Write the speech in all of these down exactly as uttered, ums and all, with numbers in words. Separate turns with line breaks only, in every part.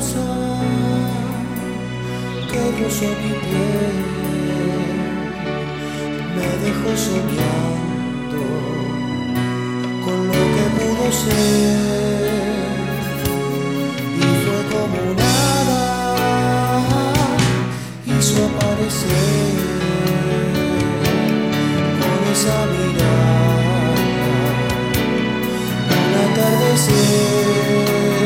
rosa que rozó mi piel me dejó soñando con lo que pudo ser, y fue como nada hizo aparecer con esa mirada un atardecer.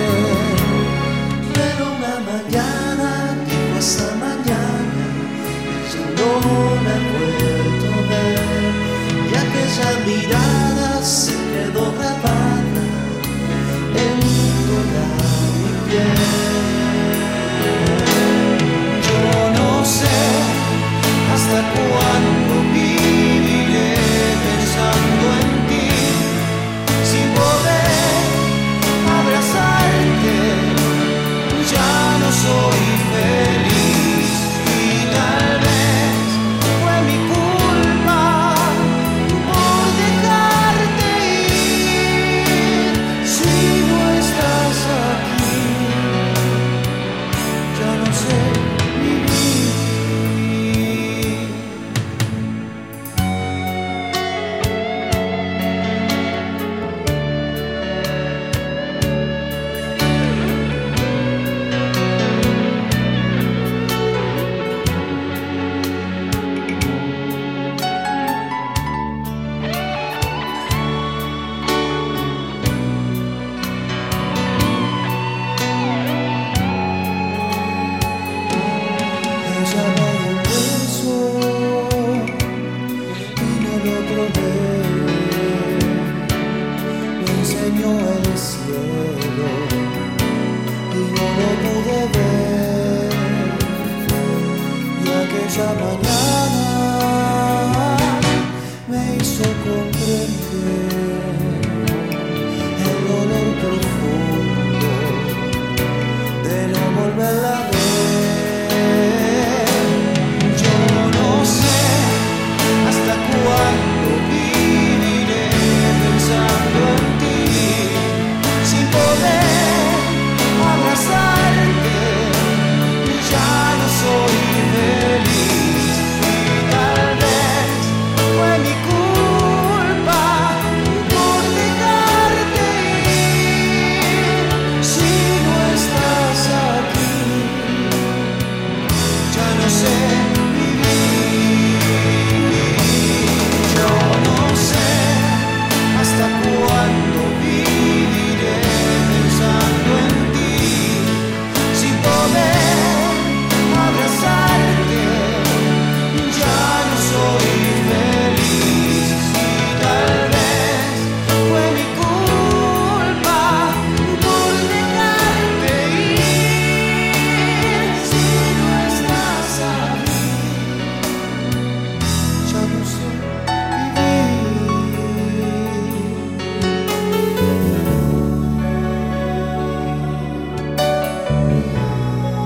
Pero una mañana, dijo esa mañana, yo no me he vuelto a ver, y aquella mirada se quedó grabada en toda mi piel. Yo no sé hasta cuándo viviré pensando en ti, sin poder abrazarte, ya no soy feliz, y tal vez fue mi culpa por dejarte ir. Si no estás aquí, ya no sé vivir. Ella me dio un beso y no lo probé, me enseñó el cielo y no lo pude ver, y aquella mañana me hizo comprender